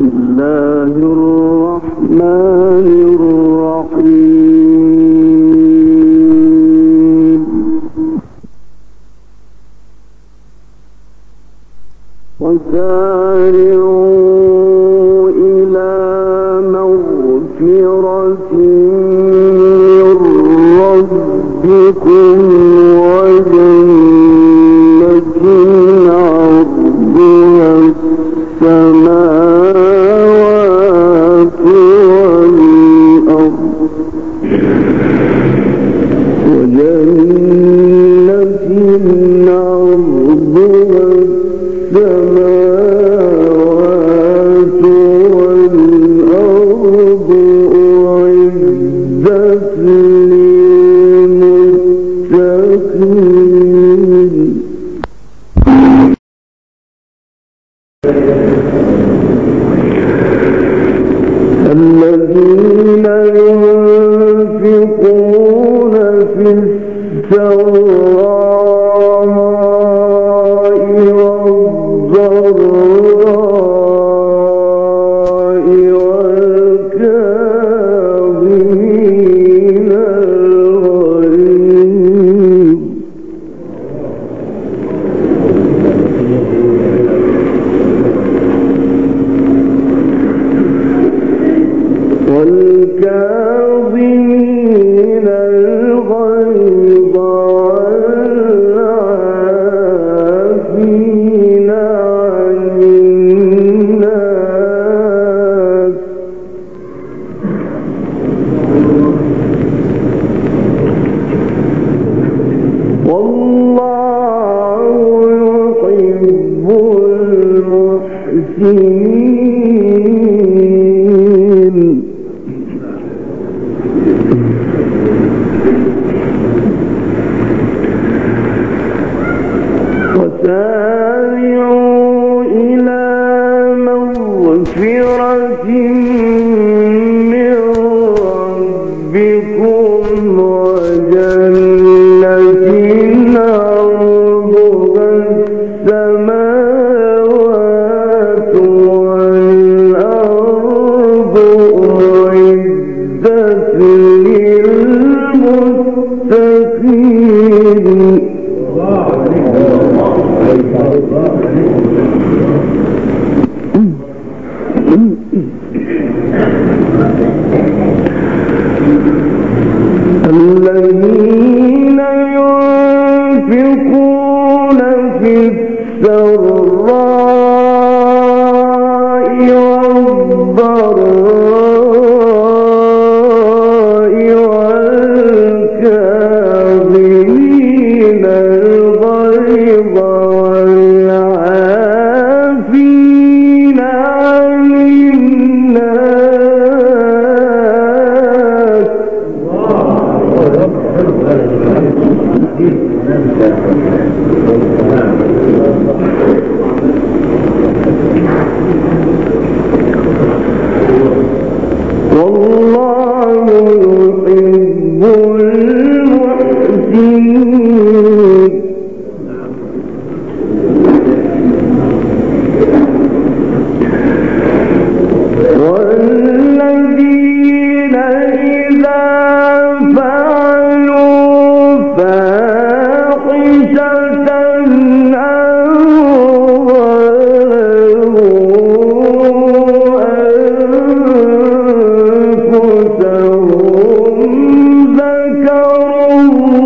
الله الرحمن الرحيم وسارعوا إلى مغفرة من ربكم وجنة عرضها السماوات والأرض عرضها السماوات والأرض أعدت للمتقين الذين ينفقون في السراء والضراء والكاظمين الغيظ والكاظمين الغيظ والعافين عن الناس والله يحب المحسنين وسارعوا إلى مغفرة من ربكم وجنة عرضها السماوات والأرض أعدت للمتقين الذين ينفقون في السراء والضراء والكاظمين الغيظ والعافين عن الناس والله يحب المحسنين والذين إذا فعلوا فاحشة أو أنفسهم ذكروا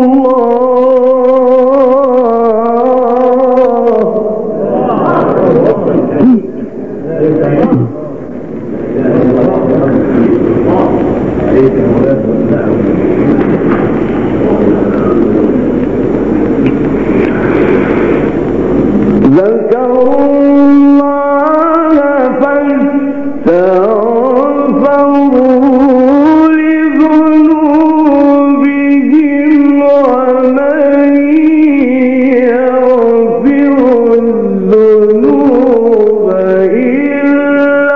الله فاستغفروا لذنوبهم ومن يغفر الذنوب إلا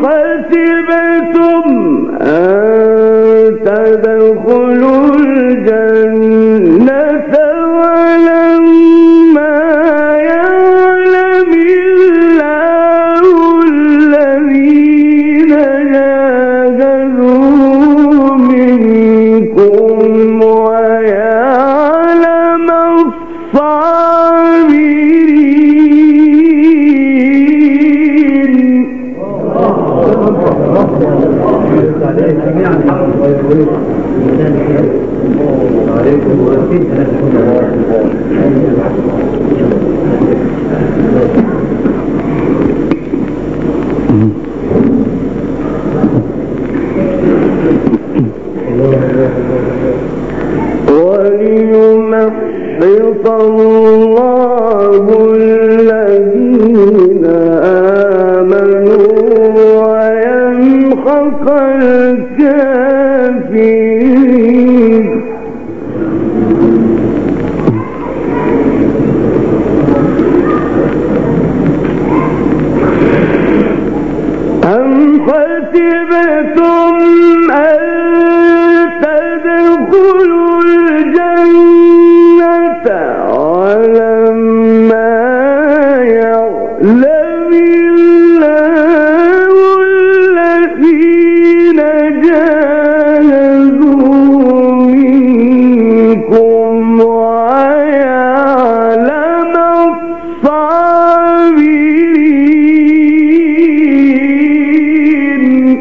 حسبتم أن تدخلوا الجنة ولما يعلم الله الذين جاهدوا منكم ويعلم الصابرين. وليمحص الله الذين آمنوا ويمحق الكافرين. أم حسبتم أن تدخلوا الجنة ولما يعلم الله الذين جاهدوا منكم ويعلم الصابرين.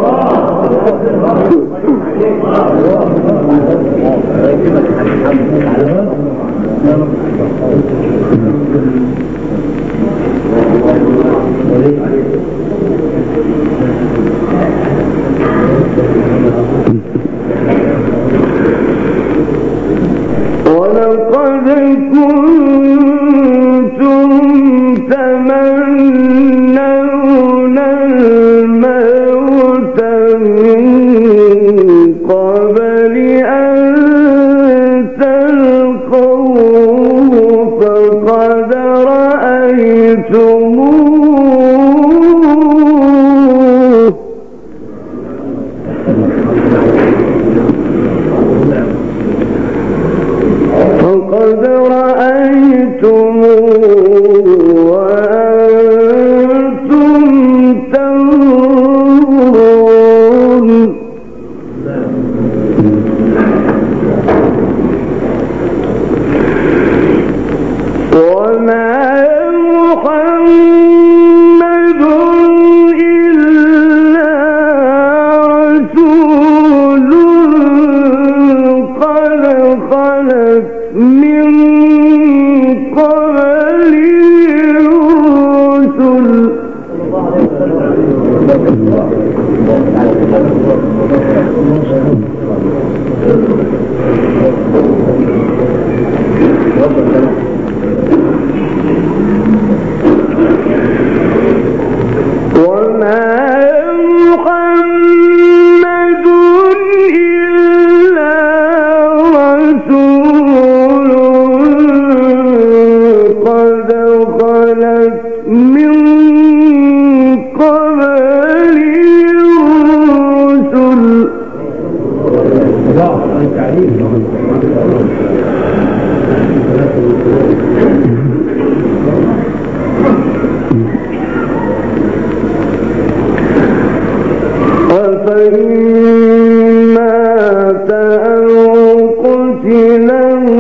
ولقد كنتم تمنون الموت من قبل أن تلقوه فقد رأيتموه وأنتم تنظرون. وما محمد إلا رسول قد خلت من قبل الرسل وما محمد إلا رسول قد خلت من قبل الرسل أفإن مات أو قتل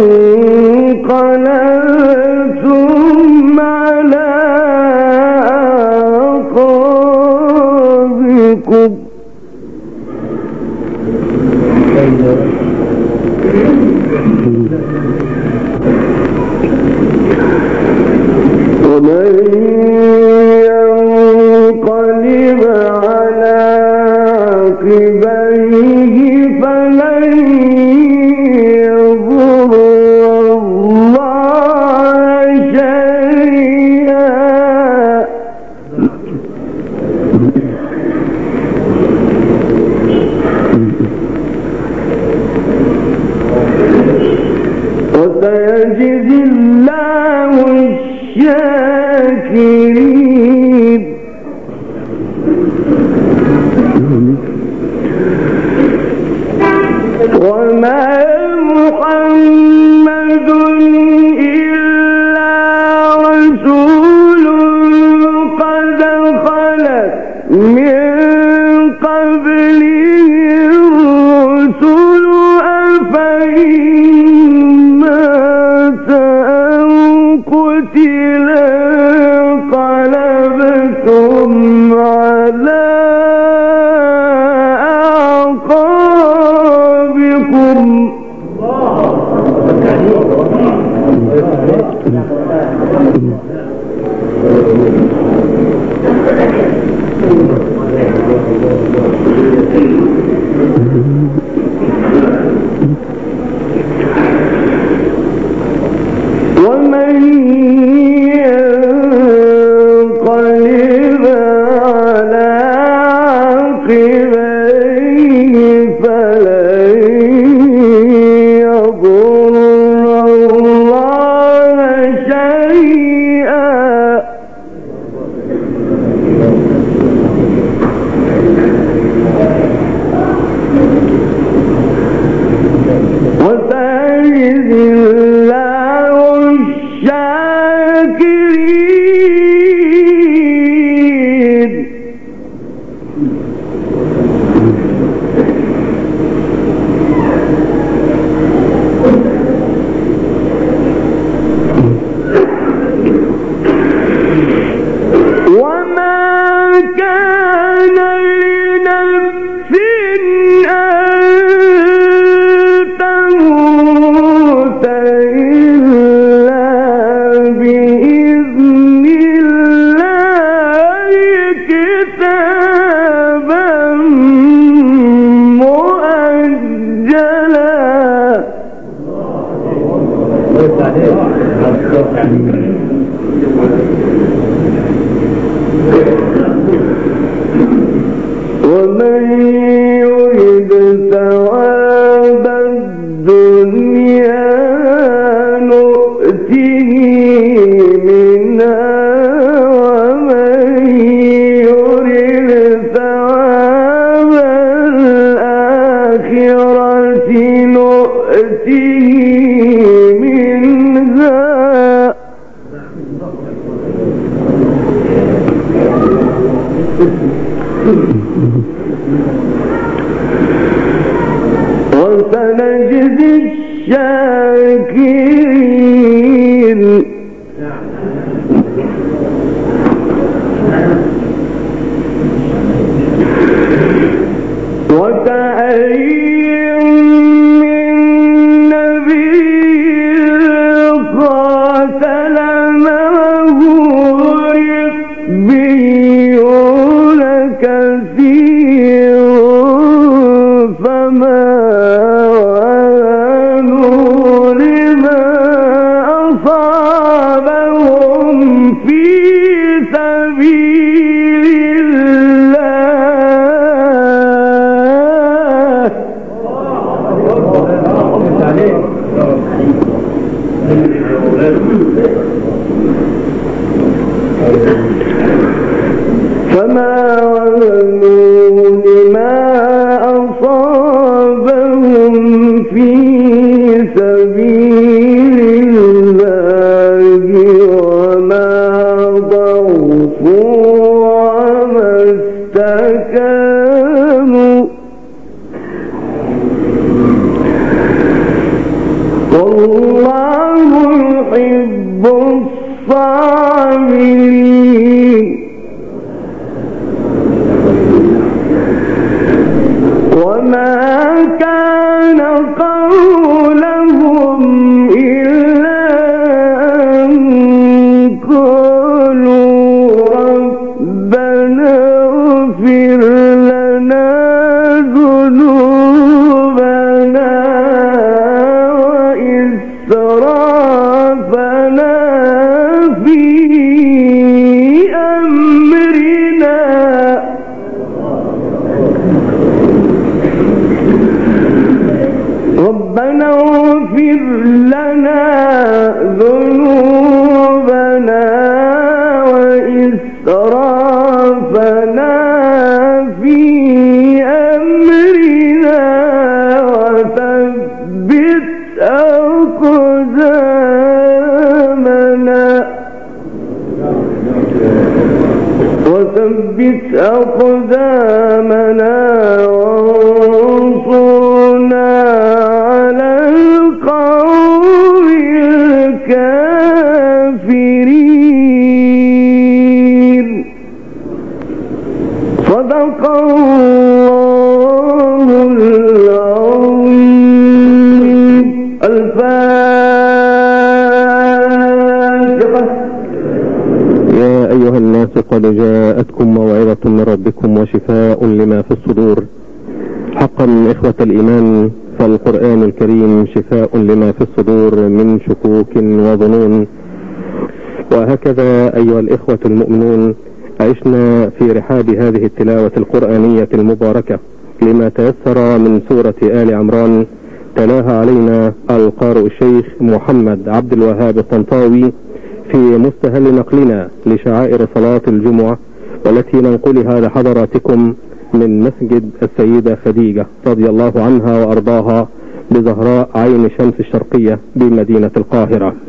انقلبتم على أعقابكم. ومن ينقلب على عقبيه فلن يضر الله شيئا. وسيجزي الله الشاكرين. من قبله الرسل أفإن مات أو قتل انقلبتم على أعقابكم ومن ينقلب على عقبيه فلن يضر الله شيئا وسيجزي الله الشاكرين وما كان لنفس أن تموت إلا بإذن الله كتابا مؤجلا ومن يرد ثواب الدنيا نؤته منها ومن يرد ثواب الآخرة نؤته منها وسنجزي الشاكرين وكأين من نبي قاتل معه ربيون كثير فما وهنوا لما أصابهم في سبيل الله فما وهنوا لما أصابهم في سبيل الله وما ضعفوا وما استكانوا والله يحب الصابرين وما كان قولهم إلا أن قالوا ربنا اغفر لنا ذنوبنا وإسرافنا أقدامنا وانصرنا على القوم الكافرين. صدق الله العظيم. الفاتحة. يا أيها الناس قد جاءتكم موعظة من ربكم وشفاء لما في الصدور. حقا إخوة الإيمان، فالقرآن الكريم شفاء لما في الصدور من شكوك وظنون. وهكذا أيها الإخوة المؤمنون، عشنا في رحاب هذه التلاوة القرآنية المباركة لما تيسر من سورة آل عمران، تلاها علينا القارئ الشيخ محمد عبد الوهاب الطنطاوي في مستهل نقلنا لشعائر صلاة الجمعة، والتي ننقلها لحضراتكم من مسجد السيدة خديجة رضي الله عنها وأرضاها بزهراء عين شمس الشرقية بمدينة القاهرة.